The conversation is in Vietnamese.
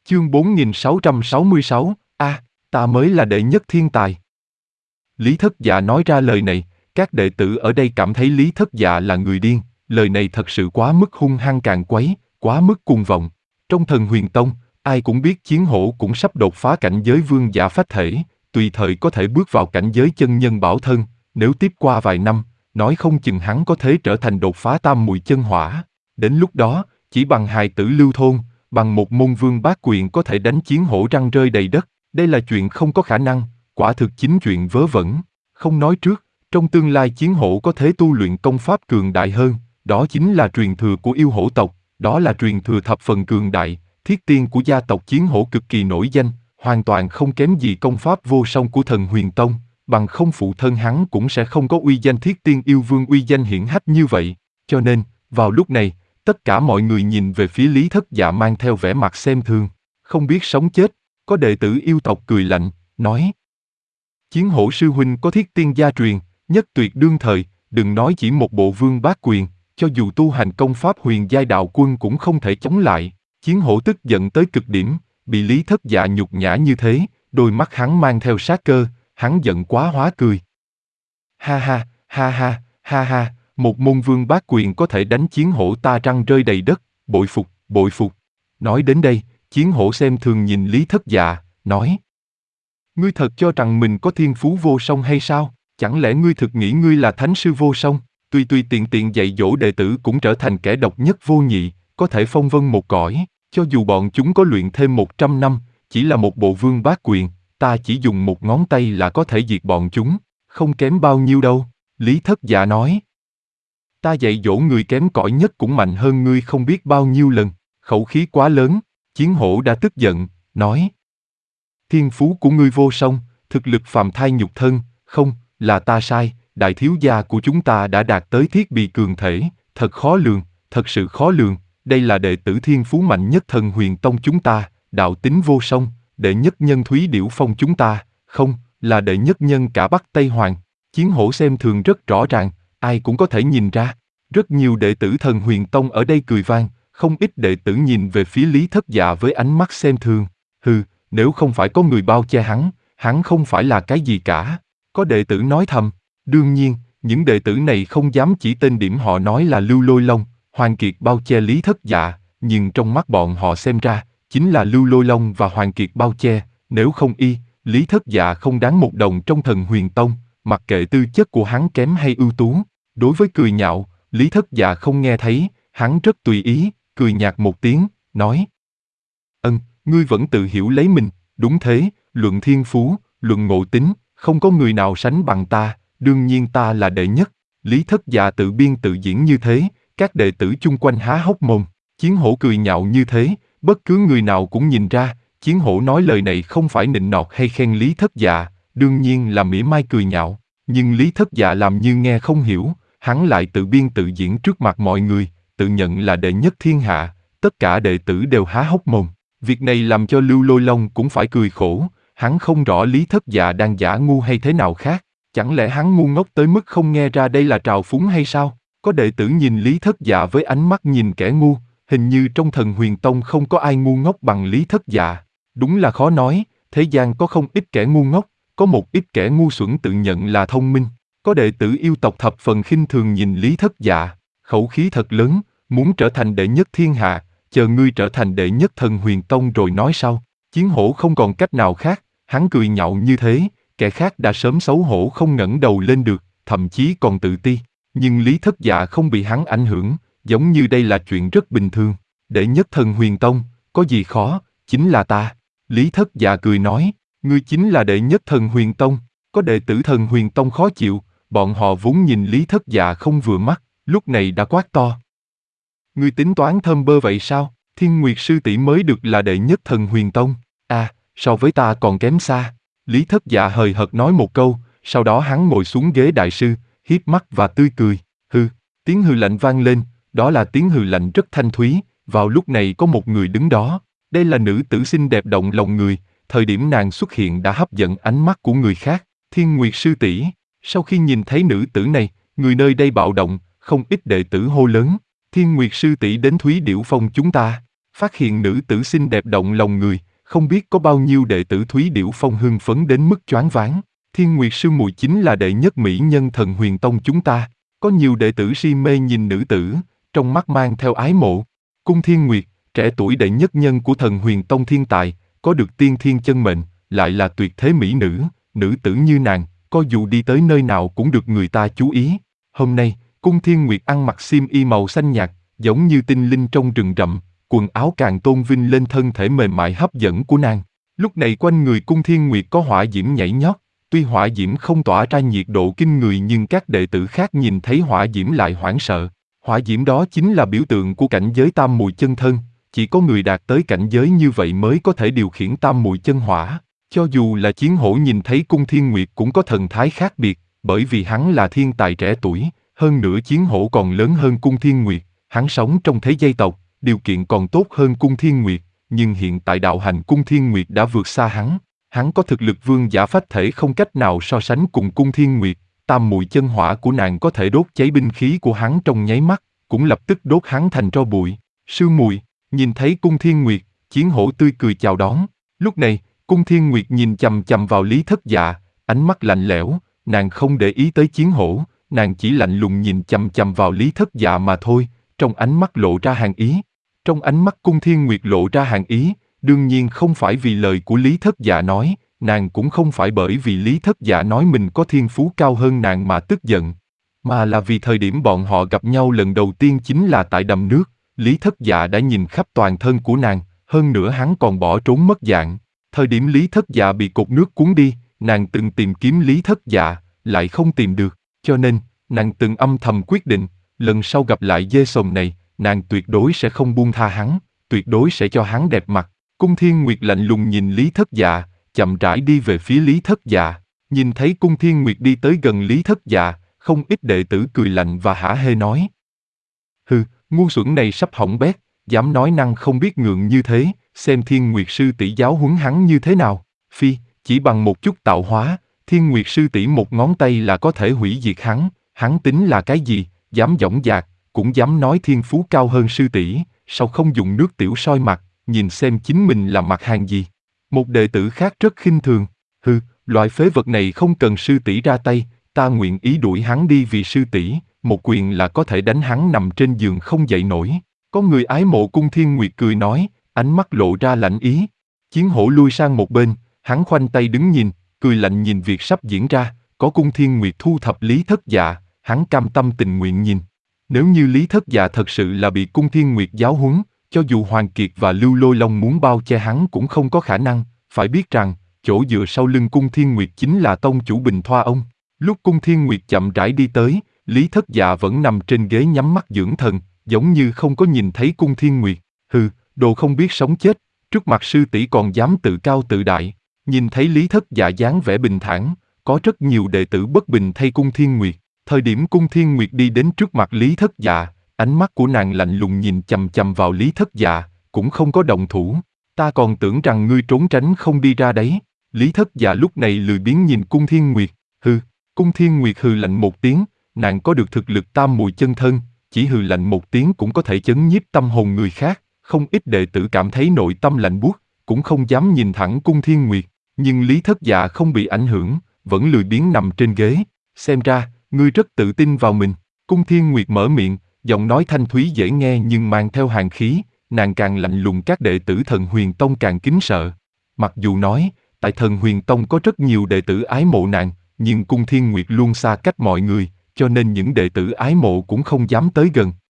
Chương 4666, ta mới là đệ nhất thiên tài. Lý Thất Dạ nói ra lời này, các đệ tử ở đây cảm thấy Lý Thất Dạ là người điên, lời này thật sự quá mức hung hăng càn quấy, quá mức cuồng vọng. Trong Thần Huyền Tông, ai cũng biết Chiến Hổ cũng sắp đột phá cảnh giới vương giả phách thể, tùy thời có thể bước vào cảnh giới chân nhân bảo thân, nếu tiếp qua vài năm, nói không chừng hắn có thể trở thành đột phá tam muội chân hỏa. Đến lúc đó, chỉ bằng hài tử lưu thôn, bằng một môn vương bát quyền có thể đánh Chiến Hổ răng rơi đầy đất, đây là chuyện không có khả năng, quả thực chính chuyện vớ vẩn. Không nói trước, trong tương lai Chiến Hổ có thể tu luyện công pháp cường đại hơn, đó chính là truyền thừa của yêu hổ tộc, đó là truyền thừa thập phần cường đại, thiết tiên của gia tộc Chiến Hổ cực kỳ nổi danh, hoàn toàn không kém gì công pháp vô song của Thần Huyền Tông, bằng không phụ thân hắn cũng sẽ không có uy danh thiết tiên yêu vương uy danh hiển hách như vậy. Cho nên, vào lúc này, tất cả mọi người nhìn về phía Lý Thất Dạ mang theo vẻ mặt xem thường, không biết sống chết. Có đệ tử yêu tộc cười lạnh, nói: Chiến Hổ sư huynh có thiết tiên gia truyền, nhất tuyệt đương thời, đừng nói chỉ một bộ vương bát quyền, cho dù tu hành công pháp huyền giai đạo quân cũng không thể chống lại. Chiến Hổ tức giận tới cực điểm, bị Lý Thất Dạ nhục nhã như thế, đôi mắt hắn mang theo sát cơ, hắn giận quá hóa cười. Ha ha, ha ha, ha ha, một môn vương bát quyền có thể đánh Chiến Hổ ta răng rơi đầy đất, bội phục, bội phục. Nói đến đây, Chiến Hổ xem thường nhìn Lý Thất Dạ, nói: Ngươi thật cho rằng mình có thiên phú vô song hay sao? Chẳng lẽ ngươi thực nghĩ ngươi là thánh sư vô song? Tùy tùy tiện tiện dạy dỗ đệ tử cũng trở thành kẻ độc nhất vô nhị, có thể phong vân một cõi, cho dù bọn chúng có luyện thêm 100 năm, chỉ là một bộ vương bát quyền, ta chỉ dùng một ngón tay là có thể diệt bọn chúng, không kém bao nhiêu đâu. Lý Thất Dạ nói: Ta dạy dỗ người kém cỏi nhất cũng mạnh hơn ngươi không biết bao nhiêu lần, khẩu khí quá lớn. Chiến Hổ đã tức giận, nói: Thiên phú của ngươi vô song, thực lực phàm thai nhục thân, không, là ta sai, đại thiếu gia của chúng ta đã đạt tới thiết bị cường thể, thật khó lường, thật sự khó lường, đây là đệ tử thiên phú mạnh nhất Thần Huyền Tông chúng ta, đạo tính vô song, đệ nhất nhân Thúy Điểu Phong chúng ta, không, là đệ nhất nhân cả Bắc Tây Hoàng. Chiến Hổ xem thường rất rõ ràng, ai cũng có thể nhìn ra. Rất nhiều đệ tử Thần Huyền Tông ở đây cười vang, không ít đệ tử nhìn về phía Lý Thất Dạ với ánh mắt xem thường. Hừ, nếu không phải có người bao che hắn không phải là cái gì cả. Có đệ tử nói thầm. Đương nhiên, những đệ tử này không dám chỉ tên điểm họ nói là Lưu Lôi Long, Hoàng Kiệt bao che Lý Thất Dạ, nhưng trong mắt bọn họ xem ra, chính là Lưu Lôi Long và Hoàng Kiệt bao che, nếu không Lý Thất Dạ không đáng một đồng trong Thần Huyền Tông, mặc kệ tư chất của hắn kém hay ưu tú. Đối với cười nhạo, Lý Thất Dạ không nghe thấy, hắn rất tùy ý, cười nhạt một tiếng, nói: Ngươi vẫn tự hiểu lấy mình, đúng thế, luận thiên phú, luận ngộ tính, không có người nào sánh bằng ta, đương nhiên ta là đệ nhất. Lý Thất Dạ tự biên tự diễn như thế, các đệ tử chung quanh há hốc mồm. Chiến Hổ cười nhạo như thế, bất cứ người nào cũng nhìn ra, Chiến Hổ nói lời này không phải nịnh nọt hay khen Lý Thất Dạ, đương nhiên là mỉa mai cười nhạo. Nhưng Lý Thất Dạ làm như nghe không hiểu, hắn lại tự biên tự diễn trước mặt mọi người, tự nhận là đệ nhất thiên hạ, tất cả đệ tử đều há hốc mồm. Việc này làm cho Lưu Lôi Long cũng phải cười khổ, hắn không rõ Lý Thất Dạ đang giả ngu hay thế nào khác, chẳng lẽ hắn ngu ngốc tới mức không nghe ra đây là trào phúng hay sao? Có đệ tử nhìn Lý Thất Dạ với ánh mắt nhìn kẻ ngu, hình như trong Thần Huyền Tông không có ai ngu ngốc bằng Lý Thất Dạ. Đúng là khó nói, thế gian có không ít kẻ ngu ngốc, có một ít kẻ ngu xuẩn tự nhận là thông minh. Có đệ tử yêu tộc thập phần khinh thường nhìn Lý Thất Dạ, khẩu khí thật lớn, muốn trở thành đệ nhất thiên hạ, chờ ngươi trở thành đệ nhất Thần Huyền Tông rồi nói sau. Chiến Hổ không còn cách nào khác, hắn cười nhạo như thế, kẻ khác đã sớm xấu hổ không ngẩng đầu lên được, thậm chí còn tự ti. Nhưng Lý Thất Dạ không bị hắn ảnh hưởng, giống như đây là chuyện rất bình thường. Đệ nhất Thần Huyền Tông, có gì khó, chính là ta. Lý Thất Dạ cười nói, ngươi chính là đệ nhất Thần Huyền Tông. Có đệ tử Thần Huyền Tông khó chịu, bọn họ vốn nhìn Lý Thất Dạ không vừa mắt, lúc này đã quát to. Ngươi tính toán thơm bơ vậy sao? Thiên Nguyệt sư tỷ mới được là đệ nhất Thần Huyền Tông. So với ta còn kém xa. Lý Thất Dạ hời hợt nói một câu, sau đó hắn ngồi xuống ghế đại sư, hiếp mắt và tươi cười. Hừ, tiếng hừ lạnh vang lên, đó là tiếng hừ lạnh rất thanh thúy. Vào lúc này có một người đứng đó. Đây là nữ tử xinh đẹp động lòng người, thời điểm nàng xuất hiện đã hấp dẫn ánh mắt của người khác. Thiên Nguyệt sư tỷ. Sau khi nhìn thấy nữ tử này, người nơi đây bạo động, không ít đệ tử hô lớn. Thiên Nguyệt sư tỷ đến Thúy Điểu Phong chúng ta. Phát hiện nữ tử xinh đẹp động lòng người, không biết có bao nhiêu đệ tử Thúy Điểu Phong hưng phấn đến mức choáng váng. Thiên Nguyệt sư muội chính là đệ nhất mỹ nhân Thần Huyền Tông chúng ta. Có nhiều đệ tử si mê nhìn nữ tử, trong mắt mang theo ái mộ. Cung Thiên Nguyệt, trẻ tuổi đệ nhất nhân của Thần Huyền Tông thiên tài, có được tiên thiên chân mệnh, lại là tuyệt thế mỹ nữ, nữ tử như nàng, có dù đi tới nơi nào cũng được người ta chú ý. Hôm nay, Cung Thiên Nguyệt ăn mặc xiêm y màu xanh nhạt, giống như tinh linh trong rừng rậm, quần áo càng tôn vinh lên thân thể mềm mại hấp dẫn của nàng. Lúc này quanh người Cung Thiên Nguyệt có hỏa diễm nhảy nhót, tuy hỏa diễm không tỏa ra nhiệt độ kinh người nhưng các đệ tử khác nhìn thấy hỏa diễm lại hoảng sợ. Hỏa diễm đó chính là biểu tượng của cảnh giới tam muội chân thân, chỉ có người đạt tới cảnh giới như vậy mới có thể điều khiển tam muội chân hỏa. Cho dù là Chiến Hổ nhìn thấy Cung Thiên Nguyệt cũng có thần thái khác biệt, bởi vì hắn là thiên tài trẻ tuổi, hơn nữa Chiến Hổ còn lớn hơn Cung Thiên Nguyệt, hắn sống trong thế giai tộc, điều kiện còn tốt hơn Cung Thiên Nguyệt, nhưng hiện tại đạo hành Cung Thiên Nguyệt đã vượt xa hắn có thực lực vương giả phách thể không cách nào so sánh cùng Cung Thiên Nguyệt, tam muội chân hỏa của nàng có thể đốt cháy binh khí của hắn trong nháy mắt, cũng lập tức đốt hắn thành tro bụi. Sư muội, nhìn thấy Cung Thiên Nguyệt, Chiến Hổ tươi cười chào đón. Lúc này, Cung Thiên Nguyệt nhìn chằm chằm vào Lý Thất Dạ, ánh mắt lạnh lẽo, nàng không để ý tới Chiến Hổ, nàng chỉ lạnh lùng nhìn chằm chằm vào Lý Thất Dạ mà thôi, trong ánh mắt lộ ra hàn ý. Trong ánh mắt Cung Thiên Nguyệt lộ ra hàn ý, đương nhiên không phải vì lời của Lý Thất Dạ nói, nàng cũng không phải bởi vì Lý Thất Dạ nói mình có thiên phú cao hơn nàng mà tức giận, mà là vì thời điểm bọn họ gặp nhau lần đầu tiên chính là tại đầm nước, Lý Thất Dạ đã nhìn khắp toàn thân của nàng, hơn nữa hắn còn bỏ trốn mất dạng. Thời điểm Lý Thất Dạ bị cột nước cuốn đi, nàng từng tìm kiếm Lý Thất Dạ, lại không tìm được, cho nên, nàng từng âm thầm quyết định, lần sau gặp lại dê sồm này, nàng tuyệt đối sẽ không buông tha hắn, tuyệt đối sẽ cho hắn đẹp mặt. Cung Thiên Nguyệt lạnh lùng nhìn Lý Thất Dạ, chậm rãi đi về phía Lý Thất Dạ, nhìn thấy Cung Thiên Nguyệt đi tới gần Lý Thất Dạ, không ít đệ tử cười lạnh và hả hê nói. Hừ, ngu xuẩn này sắp hỏng bét, dám nói năng không biết ngượng như thế, xem Thiên Nguyệt sư tỷ giáo huấn hắn như thế nào. Phi, chỉ bằng một chút tạo hóa, Thiên Nguyệt sư tỷ một ngón tay là có thể hủy diệt hắn tính là cái gì, dám dõng dạc, cũng dám nói thiên phú cao hơn sư tỷ, sao không dùng nước tiểu soi mặt, nhìn xem chính mình là mặt hàng gì. Một đệ tử khác rất khinh thường, hừ, loại phế vật này không cần sư tỷ ra tay, ta nguyện ý đuổi hắn đi vì sư tỷ, một quyền là có thể đánh hắn nằm trên giường không dậy nổi. Có người ái mộ Cung Thiên Nguyệt cười nói, ánh mắt lộ ra lạnh ý. Chiến Hổ lui sang một bên, hắn khoanh tay đứng nhìn, cười lạnh nhìn việc sắp diễn ra, có Cung Thiên Nguyệt thu thập Lý Thất Dạ, hắn cam tâm tình nguyện nhìn. Nếu như Lý Thất Dạ thật sự là bị Cung Thiên Nguyệt giáo huấn, cho dù Hoàng Kiệt và Lưu Lôi Long muốn bao che hắn cũng không có khả năng, phải biết rằng, chỗ dựa sau lưng Cung Thiên Nguyệt chính là tông chủ Bình Thoa ông. Lúc Cung Thiên Nguyệt chậm rãi đi tới, Lý Thất Dạ vẫn nằm trên ghế nhắm mắt dưỡng thần, giống như không có nhìn thấy Cung Thiên Nguyệt. Hừ, đồ không biết sống chết, trước mặt sư tỷ còn dám tự cao tự đại. Nhìn thấy Lý Thất Dạ dáng vẻ bình thản, có rất nhiều đệ tử bất bình thay Cung Thiên Nguyệt. Thời điểm Cung Thiên Nguyệt đi đến trước mặt Lý Thất Dạ, ánh mắt của nàng lạnh lùng nhìn chằm chằm vào Lý Thất Dạ, cũng không có động thủ. Ta còn tưởng rằng ngươi trốn tránh không đi ra đấy. Lý Thất Dạ lúc này lười biếng nhìn Cung Thiên Nguyệt. Hừ, Cung Thiên Nguyệt hừ lạnh một tiếng, nàng có được thực lực tam muội chân thân, chỉ hừ lạnh một tiếng cũng có thể chấn nhiếp tâm hồn người khác. Không ít đệ tử cảm thấy nội tâm lạnh buốt, cũng không dám nhìn thẳng Cung Thiên Nguyệt. Nhưng Lý Thất Dạ không bị ảnh hưởng, vẫn lười biếng nằm trên ghế. Xem ra, ngươi rất tự tin vào mình. Cung Thiên Nguyệt mở miệng, giọng nói thanh thúy dễ nghe nhưng mang theo hàn khí, nàng càng lạnh lùng các đệ tử Thần Huyền Tông càng kính sợ. Mặc dù nói, tại Thần Huyền Tông có rất nhiều đệ tử ái mộ nàng, nhưng Cung Thiên Nguyệt luôn xa cách mọi người, cho nên những đệ tử ái mộ cũng không dám tới gần.